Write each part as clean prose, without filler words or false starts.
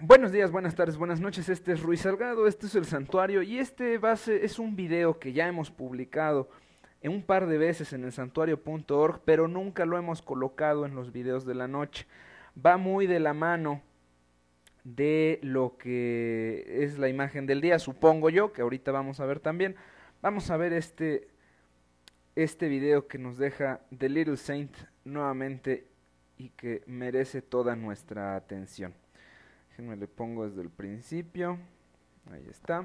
Buenos días, buenas tardes, buenas noches, este es Ruiz Salgado, este es El Santuario y es un video que ya hemos publicado en un par de veces en elsantuario.org, pero nunca lo hemos colocado en los videos de la noche. Va muy de la mano de lo que es la imagen del día, supongo yo, que ahorita vamos a ver también. Vamos a ver este video que nos deja The Little Saint nuevamente y que merece toda nuestra atención. Déjenme le pongo desde el principio. Ahí está.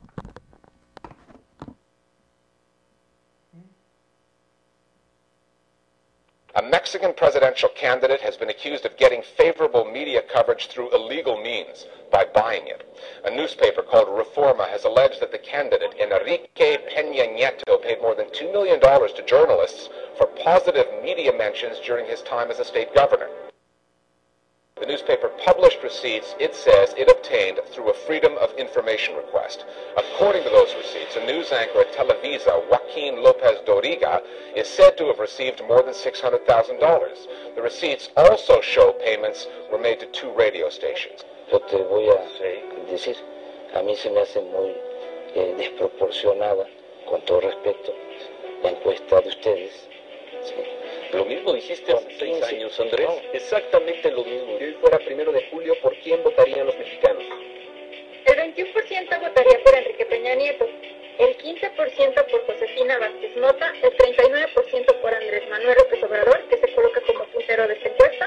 A Mexican presidential candidate has been accused of getting favorable media coverage through illegal means by buying it. A newspaper called Reforma has alleged that the candidate, Enrique Peña Nieto, paid more than $2 million to journalists for positive media mentions during his time as a state governor. The newspaper published receipts it says it obtained through a Freedom of Information request. According to those receipts, a news anchor at Televisa, Joaquin Lopez Doriga, is said to have received more than $600,000. The receipts also show payments were made to 2 radio stations. Yo te voy a decir, a mí se me hace muy desproporcionada, con todo respeto, la encuesta de ustedes. ¿Sí? Lo mismo dijiste hace 6 años, Andrés. No. Exactamente lo mismo. Si hoy fuera 1 de julio, ¿por quién votarían los mexicanos? El 21% votaría por Enrique Peña Nieto, el 15% por Josefina Vázquez Mota, el 39% por Andrés Manuel López Obrador, que se coloca como puntero de esta encuesta.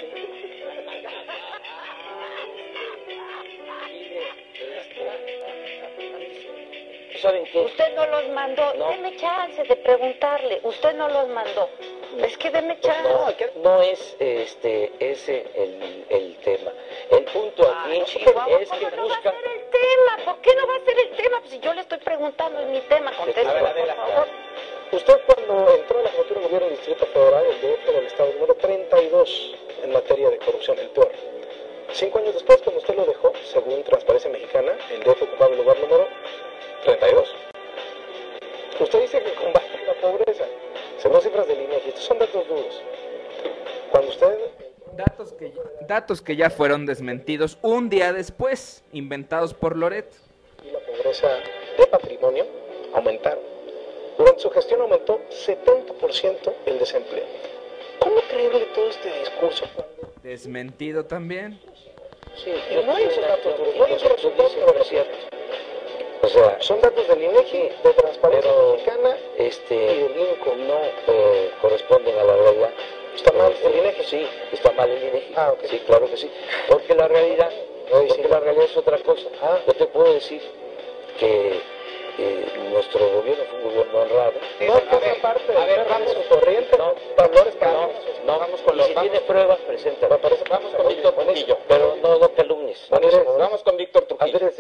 ¿Saben qué? Usted no los mandó. No. Deme chance de preguntarle. Usted no los mandó. Es que deme chance. No es ese el tema. El punto aquí es que ¿Cómo no va a ser el tema? ¿Por qué no va a ser el tema? Pues si yo le estoy preguntando en mi tema, contésteme, por favor. Usted cuando entró a la jefatura de gobierno del Distrito Federal, el DF del Estado número 32 en materia de corrupción, el peor. 5 años después, cuando usted lo dejó, según Transparencia Mexicana, el DF ocupaba el lugar número 32. Usted dice que combate la pobreza. Según cifras del INEGI, estos son datos duros. Cuando usted... Datos que ya fueron desmentidos un día después, inventados por Loret. Y la pobreza de patrimonio aumentaron. Durante su gestión aumentó 70% el desempleo. ¿Cómo creerle todo este discurso? Desmentido también. Sí, No hay esos datos duros, no hay esos resultados, pero no es cierto. O sea, Son datos del INEGI, de Transparencia Mexicana y del INCO. no corresponden a la realidad. ¿Está mal el INEGI? Sí, está mal el INEGI. Ah, ok. Sí, claro que sí. Porque la realidad, es otra cosa. Yo te puedo decir que nuestro gobierno fue un gobierno honrado. No, forma parte de su corriente, valores para No, vamos con los... Si tienes pruebas, preséntalas. Vamos con Víctor Trujillo. Pero no calumnies. Vamos con Víctor Trujillo. Andrés,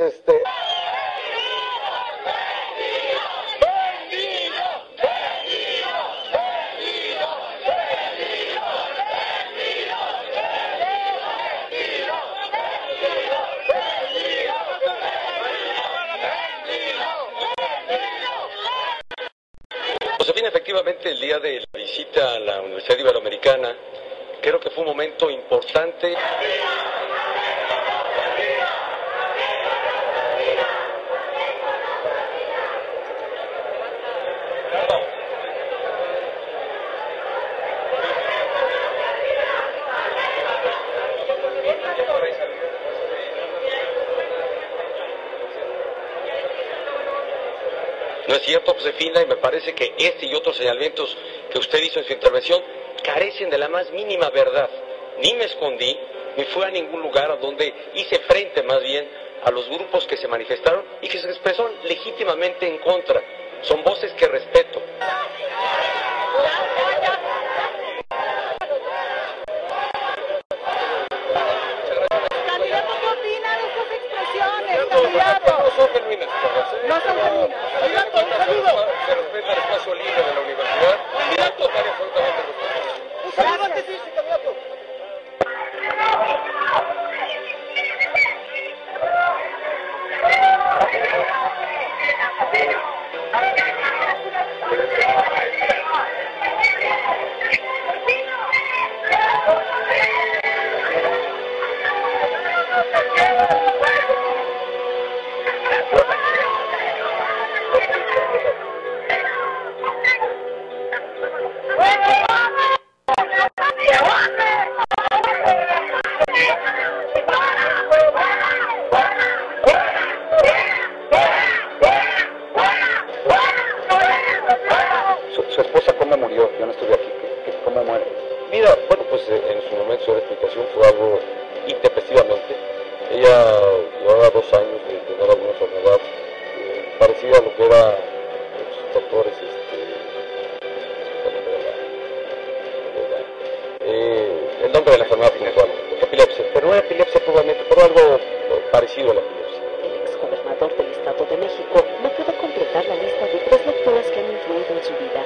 Josefina, efectivamente, el día de la visita a la Universidad Iberoamericana, creo que fue un momento importante. No es cierto, Josefina, y me parece que este y otros señalamientos que usted hizo en su intervención carecen de la más mínima verdad. Ni me escondí, ni fui a ningún lugar a donde hice frente más bien a los grupos que se manifestaron y que se expresaron legítimamente en contra. Son voces que respeto. Candidato, ¿qué opina de estas expresiones? Candidato. no son genuinas. No son genuinas. Candidato, un saludo. Se respeta el espacio libre de la universidad. Candidato, vale absolutamente respeto. Un saludo antes de irse, candidato. Thank you. explicación fue algo intempestivamente. Ella llevaba 2 años de tener alguna enfermedad parecida a lo que era los doctores, el nombre de la enfermedad puntual, epilepsia, pero no era epilepsia probablemente, pero algo parecido a la epilepsia. El exgobernador del Estado de México no pudo completar la lista de 3 lecturas que han influido en su vida.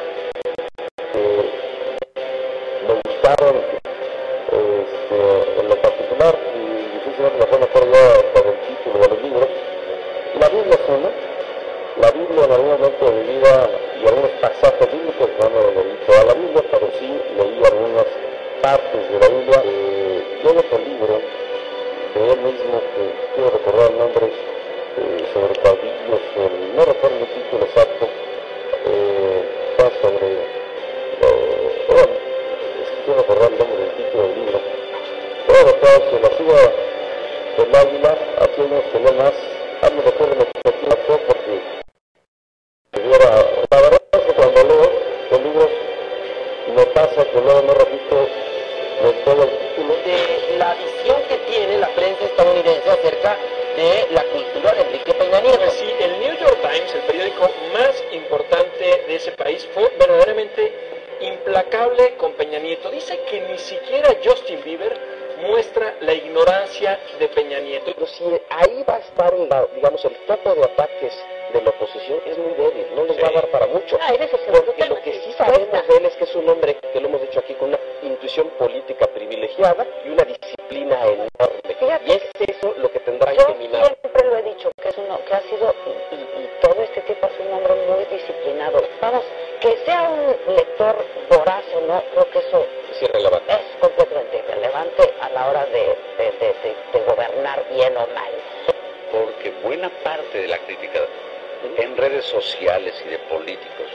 Me gustaron, en lo particular, y difícilmente me puedo acordar ya por el título de los libros. La Biblia es una. La Biblia en algún momento de mi vida y algunos pasajes bíblicos, no me leí toda la Biblia, pero sí leí algunas partes de la Biblia. Yo en otro libro de él mismo, que quiero recordar el nombre, sobre caudillos, no recuerdo el título exacto, está sobre, bueno, quiero recordar el nombre del título del libro. Bueno, se la suba del águila, aquí no se ve más, no recuerdo el objetivo porque la verdad es que cuando leo los libros me pasa que luego no repito del todo el título. De la visión que tiene la prensa estadounidense acerca de la cultura de Enrique Peña Nieto. Pues sí, el New York Times, el periódico más importante de ese país, fue verdaderamente implacable con Peña Nieto. Dice que ni siquiera Justin Bieber muestra la ignorancia de Peña Nieto. Pero si ahí va a estar, digamos, el foco de ataques de la oposición es muy débil, no les va a dar para mucho. Porque lo que sí sabemos de él es que es un hombre, que lo hemos dicho aquí, con una intuición política privilegiada y una disciplina enorme. Y es eso lo que tendrá que dominar. Yo siempre lo he dicho, que es uno que ha sido, y todo este tiempo ha sido un hombre muy disciplinado. Vamos, que sea un lector voraz o no, creo que eso es irrelevante. Es completamente irrelevante a la hora de gobernar bien o mal. Porque buena parte de la crítica en redes sociales y de políticos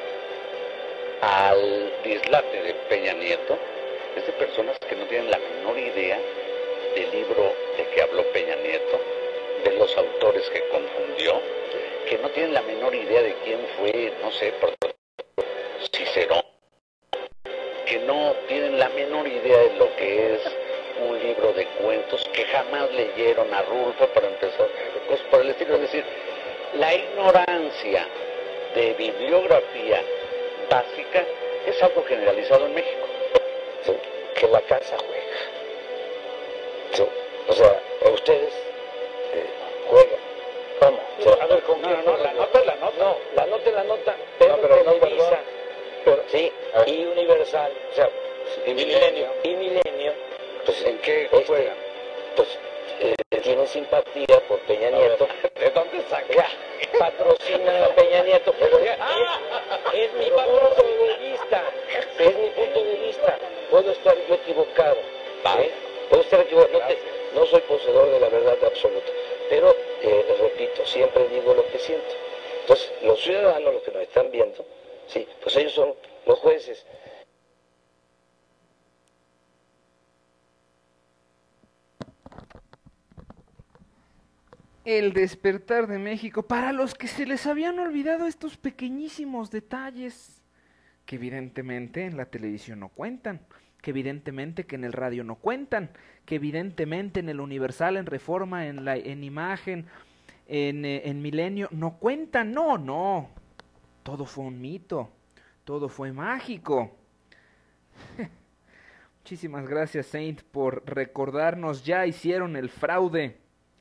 al dislate de Peña Nieto es de personas que no tienen la menor idea del libro de que habló Peña Nieto, de los autores que confundió, que no tienen la menor idea de quién fue, no sé, por Cicerón, que no tienen la menor idea de lo que es un libro de cuentos, que jamás leyeron a Rulfo para empezar, pues por el estilo, es decir, la ignorancia de bibliografía básica es algo generalizado en México. Sí, que la casa juega. Sí, o sea, ustedes juegan. ¿Cómo? O sea, A ver, ¿con quién? no, la nota es la nota. No, la nota es la nota, pero Televisa, sí, y Universal, o sea, y Milenio, pues ¿en qué juegan? Pues tienen simpatía por Peña Nieto. ¿De dónde saca? Patrocina a Peña Nieto, pero es mi punto de vista, es mi punto de vista. Puedo estar yo equivocado, puedo estar equivocado, no soy poseedor de la verdad absoluta, pero les repito, siempre digo lo que siento. Entonces, los ciudadanos, los que nos están viendo, sí, pues ellos son los jueces. El despertar de México, para los que se les habían olvidado estos pequeñísimos detalles, que evidentemente en la televisión no cuentan, que evidentemente que en el radio no cuentan, que evidentemente en el Universal, en Reforma, en Imagen, en Milenio, no cuentan, no, todo fue un mito, todo fue mágico. Muchísimas gracias, Saint, por recordarnos, ya hicieron el fraude.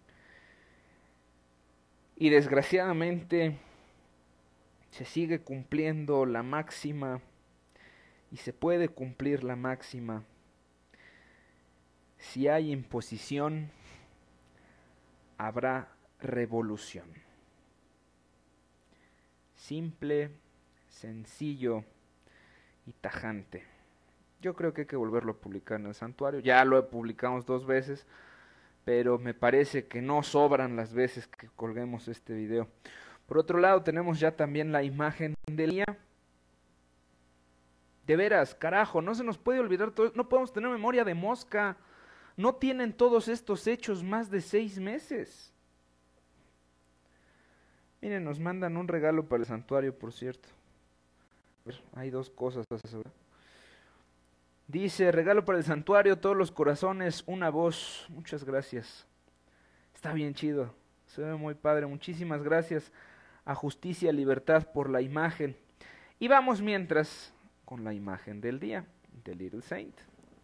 Y desgraciadamente se sigue cumpliendo la máxima, y se puede cumplir la máxima. Si hay imposición, habrá revolución. Simple, sencillo y tajante. Yo creo que hay que volverlo a publicar en el santuario. Ya lo publicamos 2 veces, pero me parece que no sobran las veces que colguemos este video. Por otro lado, tenemos ya también la imagen del día. De veras, carajo, no se nos puede olvidar todo, no podemos tener memoria de mosca. No tienen todos estos hechos más de 6 meses. Miren, nos mandan un regalo para el santuario, por cierto. A ver, hay 2 cosas. Dice, regalo para el santuario, todos los corazones, una voz. Muchas gracias. Está bien chido, se ve muy padre. Muchísimas gracias a Justicia Libertad por la imagen. Y vamos mientras con la imagen del día, The Little Saint.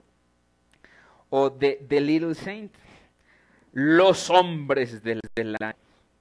O de The Little Saint, los hombres del año.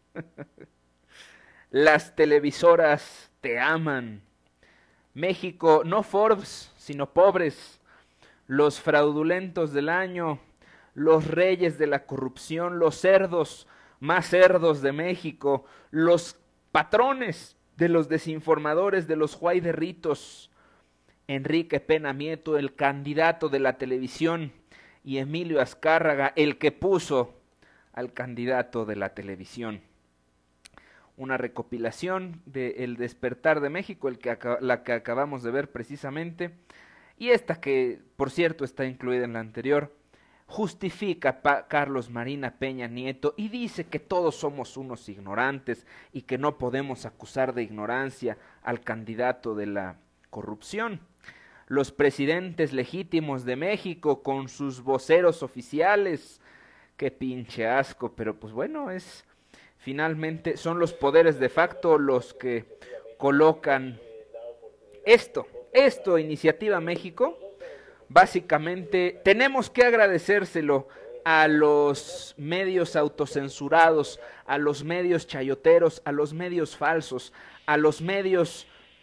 Las televisoras te aman. México, no Forbes, sino pobres. Los fraudulentos del año, los reyes de la corrupción, los cerdos, más cerdos de México, los patrones de los desinformadores, de los juayderritos, Enrique Pena Nieto, el candidato de la televisión, y Emilio Azcárraga, el que puso al candidato de la televisión. Una recopilación de El Despertar de México, la que acabamos de ver precisamente, y esta que, por cierto, está incluida en la anterior, justifica Carlos Marina Peña Nieto y dice que todos somos unos ignorantes y que no podemos acusar de ignorancia al candidato de la corrupción. Los presidentes legítimos de México con sus voceros oficiales, qué pinche asco, pero pues bueno, finalmente son los poderes de facto los que colocan esto, Iniciativa México. Básicamente tenemos que agradecérselo a los medios autocensurados, a los medios chayoteros, a los medios falsos, a los medios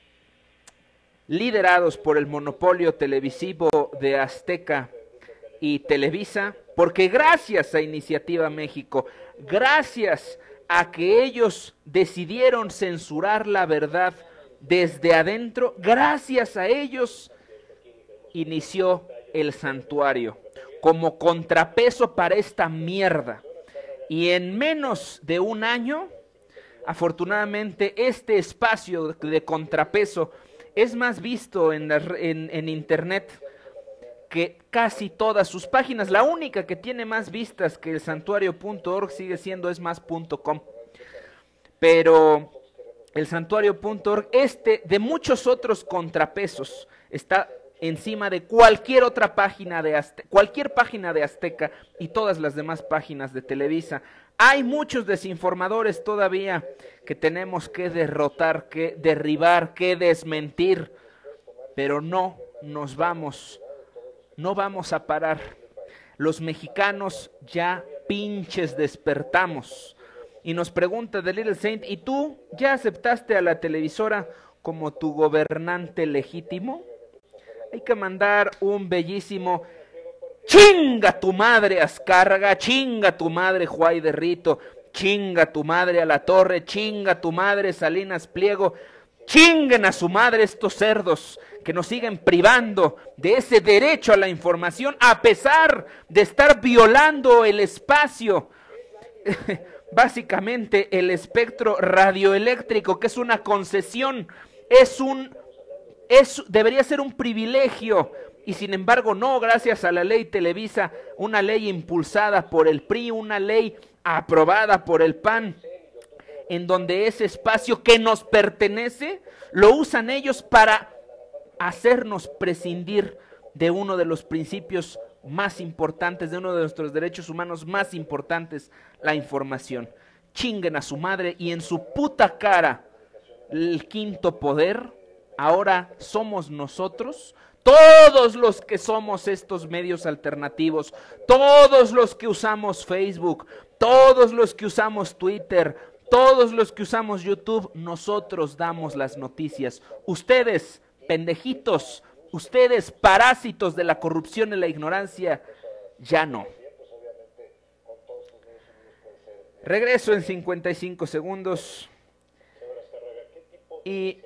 liderados por el monopolio televisivo de Azteca y Televisa, porque gracias a Iniciativa México, gracias a que ellos decidieron censurar la verdad desde adentro, gracias a ellos inició el santuario como contrapeso para esta mierda. Y en menos de un año, afortunadamente, este espacio de contrapeso es más visto en internet que casi todas sus páginas. La única que tiene más vistas que el santuario.org sigue siendo esmas.com. Pero el santuario.org, de muchos otros contrapesos, está encima de cualquier otra página cualquier página de Azteca y todas las demás páginas de Televisa. Hay muchos desinformadores todavía que tenemos que derrotar, que derribar, que desmentir, pero no vamos a parar. Los mexicanos ya pinches despertamos. Y nos pregunta The Little Saint, ¿y tú ya aceptaste a la televisora como tu gobernante legítimo? Hay que mandar un bellísimo chinga tu madre Azcárraga, chinga tu madre Juayderrito, chinga tu madre a la Torre, chinga tu madre Salinas Pliego, chinguen a su madre estos cerdos que nos siguen privando de ese derecho a la información a pesar de estar violando el espacio. Básicamente el espectro radioeléctrico, que es una concesión, debería ser un privilegio, y sin embargo no, gracias a la ley Televisa, una ley impulsada por el PRI, una ley aprobada por el PAN, en donde ese espacio que nos pertenece, lo usan ellos para hacernos prescindir de uno de los principios más importantes, de uno de nuestros derechos humanos más importantes, la información. Chinguen a su madre y en su puta cara el quinto poder. Ahora somos nosotros, todos los que somos estos medios alternativos, todos los que usamos Facebook, todos los que usamos Twitter, todos los que usamos YouTube, nosotros damos las noticias. Ustedes, pendejitos, ustedes, parásitos de la corrupción y la ignorancia, ya no. Regreso en 55 segundos y